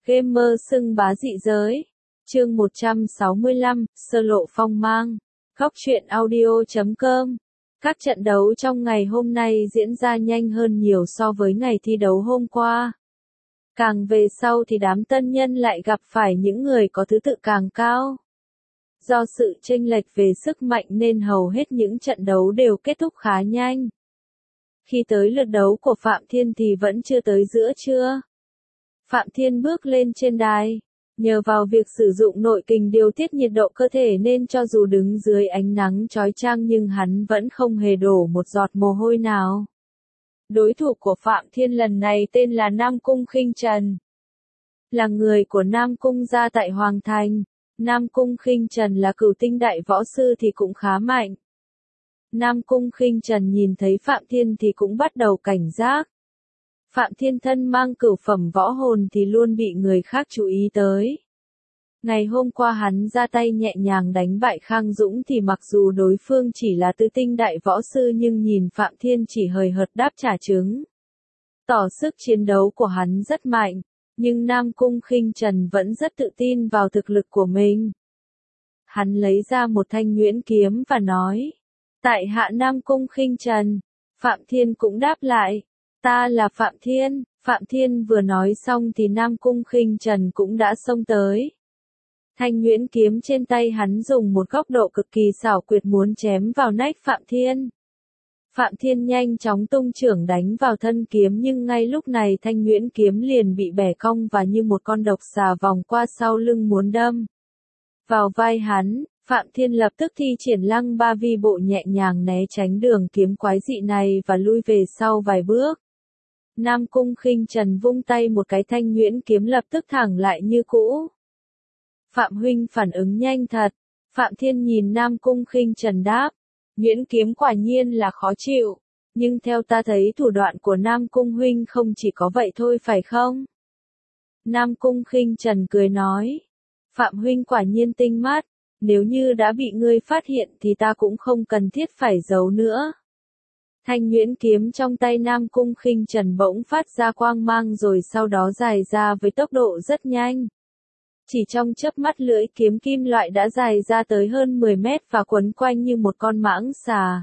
Gamer xưng bá dị giới. Chương 165, sơ lộ phong mang. Góc truyện audio.com. Các trận đấu trong ngày hôm nay diễn ra nhanh hơn nhiều so với ngày thi đấu hôm qua. Càng về sau thì đám tân nhân lại gặp phải những người có thứ tự càng cao. Do sự chênh lệch về sức mạnh nên hầu hết những trận đấu đều kết thúc khá nhanh. Khi tới lượt đấu của Phạm Thiên thì vẫn chưa tới giữa trưa. Phạm Thiên bước lên trên đài. Nhờ vào việc sử dụng nội kình điều tiết nhiệt độ cơ thể nên cho dù đứng dưới ánh nắng chói chang nhưng hắn vẫn không hề đổ một giọt mồ hôi nào. Đối thủ của Phạm Thiên lần này tên là Nam Cung Khinh Trần. Là người của Nam Cung gia tại Hoàng Thành, Nam Cung Khinh Trần là cửu tinh đại võ sư thì cũng khá mạnh. Nam Cung Khinh Trần nhìn thấy Phạm Thiên thì cũng bắt đầu cảnh giác. Phạm Thiên thân mang cửu phẩm võ hồn thì luôn bị người khác chú ý tới. Ngày hôm qua hắn ra tay nhẹ nhàng đánh bại Khang Dũng thì mặc dù đối phương chỉ là tứ tinh đại võ sư nhưng nhìn Phạm Thiên chỉ hời hợt đáp trả trứng. Tỏ sức chiến đấu của hắn rất mạnh, nhưng Nam Cung Khinh Trần vẫn rất tự tin vào thực lực của mình. Hắn lấy ra một thanh nhuyễn kiếm và nói, tại hạ Nam Cung Khinh Trần. Phạm Thiên cũng đáp lại, ta là Phạm Thiên. Phạm Thiên vừa nói xong thì Nam Cung Khinh Trần cũng đã xông tới. Thanh nhuyễn kiếm trên tay hắn dùng một góc độ cực kỳ xảo quyệt muốn chém vào nách Phạm Thiên. Phạm Thiên nhanh chóng tung chưởng đánh vào thân kiếm nhưng ngay lúc này thanh nhuyễn kiếm liền bị bẻ cong và như một con độc xà vòng qua sau lưng muốn đâm vào vai hắn. Phạm Thiên lập tức thi triển Lăng Ba Vi bộ nhẹ nhàng né tránh đường kiếm quái dị này và lui về sau vài bước. Nam Cung Khinh Trần vung tay một cái thanh nhuyễn kiếm lập tức thẳng lại như cũ. Phạm huynh phản ứng nhanh thật. Phạm Thiên nhìn Nam Cung Khinh Trần đáp, nhuyễn kiếm quả nhiên là khó chịu, nhưng theo ta thấy thủ đoạn của Nam Cung huynh không chỉ có vậy thôi phải không? Nam Cung Khinh Trần cười nói, Phạm huynh quả nhiên tinh mắt, nếu như đã bị ngươi phát hiện thì ta cũng không cần thiết phải giấu nữa. Thanh nhuyễn kiếm trong tay Nam Cung Khinh Trần bỗng phát ra quang mang rồi sau đó dài ra với tốc độ rất nhanh. Chỉ trong chớp mắt lưỡi kiếm kim loại đã dài ra tới hơn 10 mét và quấn quanh như một con mãng xà.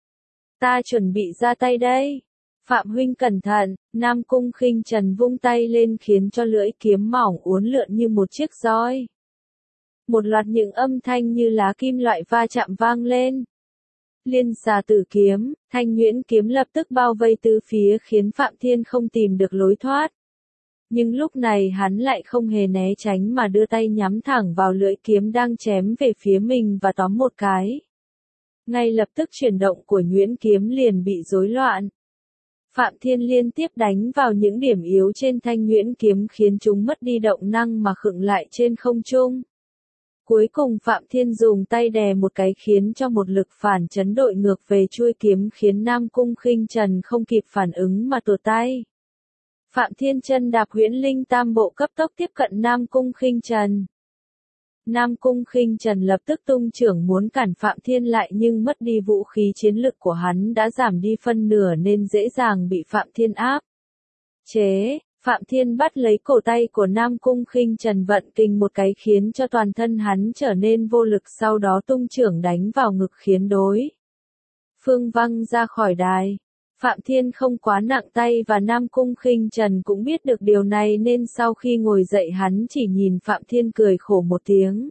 Ta chuẩn bị ra tay đây. Phạm huynh cẩn thận. Nam Cung Khinh Trần vung tay lên khiến cho lưỡi kiếm mỏng uốn lượn như một chiếc roi. Một loạt những âm thanh như lá kim loại va chạm vang lên. Liên xà tử kiếm, thanh nhuyễn kiếm lập tức bao vây tứ phía khiến Phạm Thiên không tìm được lối thoát. Nhưng lúc này hắn lại không hề né tránh mà đưa tay nhắm thẳng vào lưỡi kiếm đang chém về phía mình và tóm một cái. Ngay lập tức chuyển động của nhuyễn kiếm liền bị rối loạn. Phạm Thiên liên tiếp đánh vào những điểm yếu trên thanh nhuyễn kiếm khiến chúng mất đi động năng mà khựng lại trên không trung. Cuối cùng Phạm Thiên dùng tay đè một cái khiến cho một lực phản chấn đội ngược về chuôi kiếm khiến Nam Cung Khinh Trần không kịp phản ứng mà tuột tay. Phạm Thiên chân đạp huyễn linh tam bộ cấp tốc tiếp cận Nam Cung Khinh Trần. Nam Cung Khinh Trần lập tức tung chưởng muốn cản Phạm Thiên lại nhưng mất đi vũ khí chiến lực của hắn đã giảm đi phân nửa nên dễ dàng bị Phạm Thiên áp chế. Phạm Thiên bắt lấy cổ tay của Nam Cung Khinh Trần vận kình một cái khiến cho toàn thân hắn trở nên vô lực sau đó tung chưởng đánh vào ngực khiến đối phương văng ra khỏi đài. Phạm Thiên không quá nặng tay và Nam Cung Khinh Trần cũng biết được điều này nên sau khi ngồi dậy hắn chỉ nhìn Phạm Thiên cười khổ một tiếng.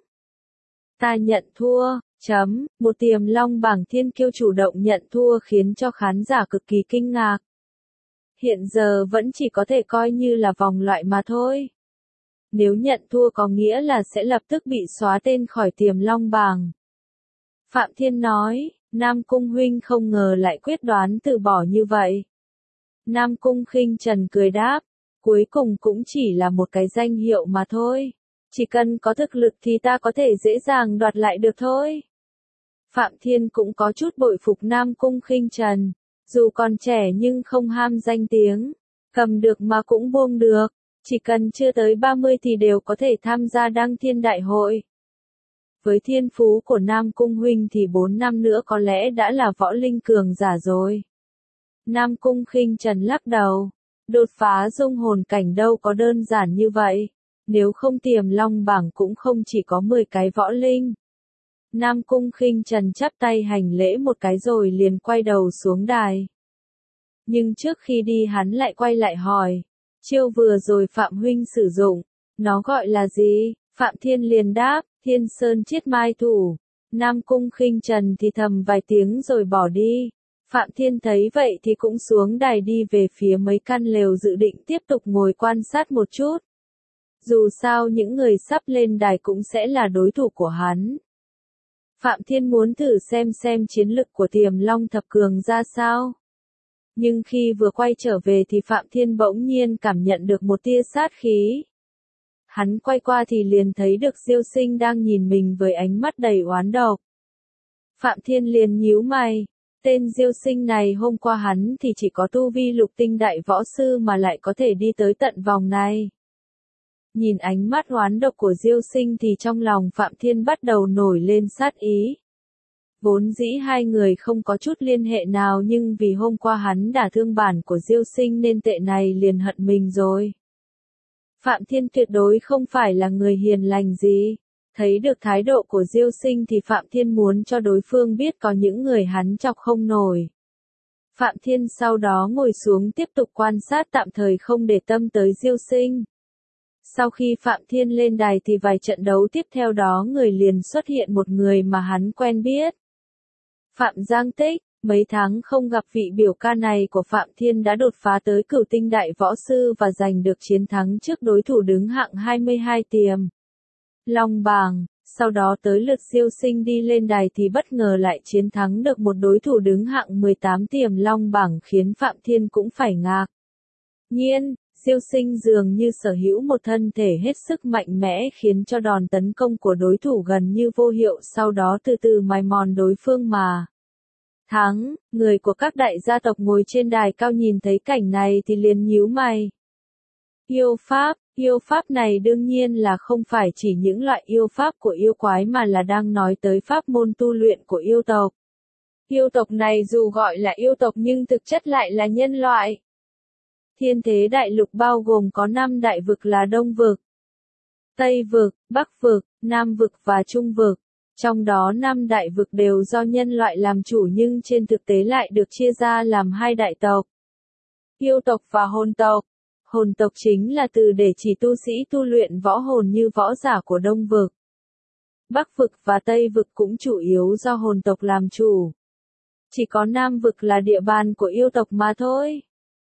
Ta nhận thua, một Tiềm Long bảng thiên kiêu chủ động nhận thua khiến cho khán giả cực kỳ kinh ngạc. Hiện giờ vẫn chỉ có thể coi như là vòng loại mà thôi. Nếu nhận thua có nghĩa là sẽ lập tức bị xóa tên khỏi Tiềm Long bảng. Phạm Thiên nói, Nam Cung huynh không ngờ lại quyết đoán từ bỏ như vậy. Nam Cung Khinh Trần cười đáp, cuối cùng cũng chỉ là một cái danh hiệu mà thôi. Chỉ cần có thực lực thì ta có thể dễ dàng đoạt lại được thôi. Phạm Thiên cũng có chút bội phục Nam Cung Khinh Trần. Dù còn trẻ nhưng không ham danh tiếng, cầm được mà cũng buông được, chỉ cần chưa tới 30 thì đều có thể tham gia Đăng Thiên Đại Hội. Với thiên phú của Nam Cung huynh thì 4 năm nữa có lẽ đã là võ linh cường giả rồi. Nam Cung Khinh Trần lắc đầu, đột phá dung hồn cảnh đâu có đơn giản như vậy. Nếu không Tiềm Long bảng cũng không chỉ có 10 cái võ linh. Nam Cung Khinh Trần chắp tay hành lễ một cái rồi liền quay đầu xuống đài. Nhưng trước khi đi hắn lại quay lại hỏi. Chiêu vừa rồi Phạm huynh sử dụng, nó gọi là gì? Phạm Thiên liền đáp, Thiên Sơn Chiết Mai Thủ. Nam Cung Khinh Trần thì thầm vài tiếng rồi bỏ đi. Phạm Thiên thấy vậy thì cũng xuống đài đi về phía mấy căn lều dự định tiếp tục ngồi quan sát một chút. Dù sao những người sắp lên đài cũng sẽ là đối thủ của hắn. Phạm Thiên muốn thử xem chiến lực của Tiềm Long thập cường ra sao. Nhưng khi vừa quay trở về thì Phạm Thiên bỗng nhiên cảm nhận được một tia sát khí. Hắn quay qua thì liền thấy được Diêu Sinh đang nhìn mình với ánh mắt đầy oán độc. Phạm Thiên liền nhíu mày. Tên Diêu Sinh này hôm qua hắn thì chỉ có tu vi lục tinh đại võ sư mà lại có thể đi tới tận vòng này. Nhìn ánh mắt oán độc của Diêu Sinh thì trong lòng Phạm Thiên bắt đầu nổi lên sát ý. Vốn dĩ hai người không có chút liên hệ nào nhưng vì hôm qua hắn đả thương bản của Diêu Sinh nên tệ này liền hận mình rồi. Phạm Thiên tuyệt đối không phải là người hiền lành gì. Thấy được thái độ của Diêu Sinh thì Phạm Thiên muốn cho đối phương biết có những người hắn chọc không nổi. Phạm Thiên sau đó ngồi xuống tiếp tục quan sát tạm thời không để tâm tới Diêu Sinh. Sau khi Phạm Thiên lên đài thì vài trận đấu tiếp theo đó người liền xuất hiện một người mà hắn quen biết. Phạm Giang Tích, mấy tháng không gặp vị biểu ca này của Phạm Thiên đã đột phá tới cửu tinh đại võ sư và giành được chiến thắng trước đối thủ đứng hạng 22 Tiềm Long bảng. Sau đó tới lượt Diêu Sinh đi lên đài thì bất ngờ lại chiến thắng được một đối thủ đứng hạng 18 Tiềm Long bảng khiến Phạm Thiên cũng phải ngạc nhiên. Diêu Sinh dường như sở hữu một thân thể hết sức mạnh mẽ khiến cho đòn tấn công của đối thủ gần như vô hiệu, sau đó từ từ mài mòn đối phương mà thắng. Người của các đại gia tộc ngồi trên đài cao nhìn thấy cảnh này thì liền nhíu mày. Yêu pháp này đương nhiên là không phải chỉ những loại yêu pháp của yêu quái mà là đang nói tới pháp môn tu luyện của yêu tộc. Yêu tộc này dù gọi là yêu tộc nhưng thực chất lại là nhân loại. Thiên thế đại lục bao gồm có 5 đại vực là Đông vực, Tây vực, Bắc vực, Nam vực và Trung vực. Trong đó 5 đại vực đều do nhân loại làm chủ nhưng trên thực tế lại được chia ra làm 2 đại tộc. Yêu tộc và hồn tộc. Hồn tộc chính là từ để chỉ tu sĩ tu luyện võ hồn như võ giả của Đông vực. Bắc vực và Tây vực cũng chủ yếu do hồn tộc làm chủ. Chỉ có Nam vực là địa bàn của yêu tộc mà thôi.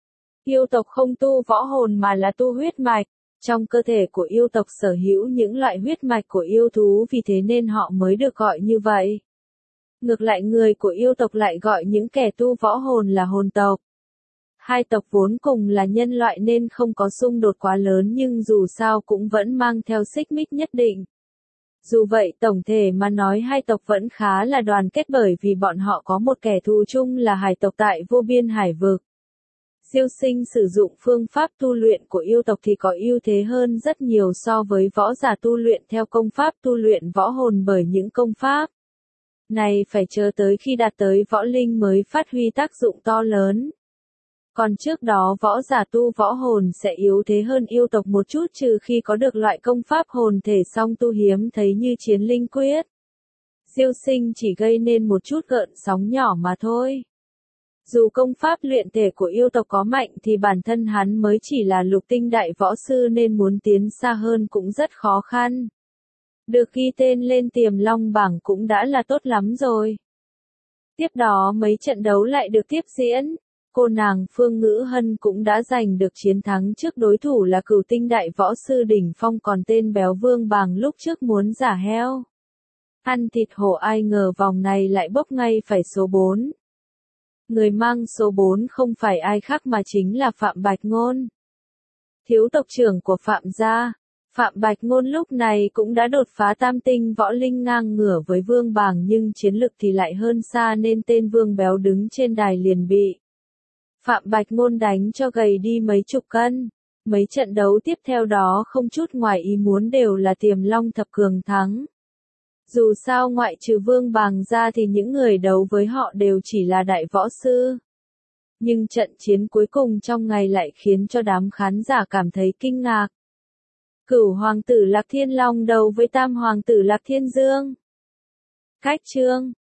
Yêu tộc không tu võ hồn mà là tu huyết mạch. Trong cơ thể của yêu tộc sở hữu những loại huyết mạch của yêu thú vì thế nên họ mới được gọi như vậy. Ngược lại người của yêu tộc lại gọi những kẻ tu võ hồn là hồn tộc. Hai tộc vốn cùng là nhân loại nên không có xung đột quá lớn nhưng dù sao cũng vẫn mang theo xích mích nhất định. Dù vậy tổng thể mà nói hai tộc vẫn khá là đoàn kết bởi vì bọn họ có một kẻ thù chung là hải tộc tại vô biên hải vực. Diêu Sinh sử dụng phương pháp tu luyện của yêu tộc thì có ưu thế hơn rất nhiều so với võ giả tu luyện theo công pháp tu luyện võ hồn bởi những công pháp này phải chờ tới khi đạt tới võ linh mới phát huy tác dụng to lớn. Còn trước đó võ giả tu võ hồn sẽ yếu thế hơn yêu tộc một chút trừ khi có được loại công pháp hồn thể song tu hiếm thấy như chiến linh quyết. Diêu Sinh chỉ gây nên một chút gợn sóng nhỏ mà thôi. Dù công pháp luyện thể của yêu tộc có mạnh thì bản thân hắn mới chỉ là lục tinh đại võ sư nên muốn tiến xa hơn cũng rất khó khăn. Được ghi tên lên Tiềm Long bảng cũng đã là tốt lắm rồi. Tiếp đó mấy trận đấu lại được tiếp diễn. Cô nàng Phương Ngữ Hân cũng đã giành được chiến thắng trước đối thủ là cửu tinh đại võ sư đỉnh phong còn tên Béo Vương Bàng lúc trước muốn giả heo ăn thịt hổ ai ngờ vòng này lại bốc ngay phải số 4. Người mang số 4 không phải ai khác mà chính là Phạm Bạch Ngôn. Thiếu tộc trưởng của Phạm gia. Phạm Bạch Ngôn lúc này cũng đã đột phá tam tinh võ linh ngang ngửa với Vương Bàng nhưng chiến lực thì lại hơn xa nên tên Vương Béo đứng trên đài liền bị Phạm Bạch Ngôn đánh cho gầy đi mấy chục cân. Mấy trận đấu tiếp theo đó không chút ngoài ý muốn đều là Tiềm Long thập cường thắng. Dù sao ngoại trừ Vương Bàng ra thì những người đấu với họ đều chỉ là đại võ sư. Nhưng trận chiến cuối cùng trong ngày lại khiến cho đám khán giả cảm thấy kinh ngạc. Cửu hoàng tử Lạc Thiên Long đấu với tam hoàng tử Lạc Thiên Dương. Cách chương